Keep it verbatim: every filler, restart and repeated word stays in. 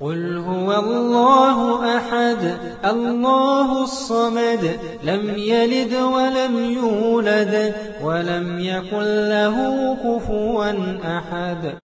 قل هو الله أحد الله الصمد لم يلد ولم يولد ولم يكن له كفوا أحد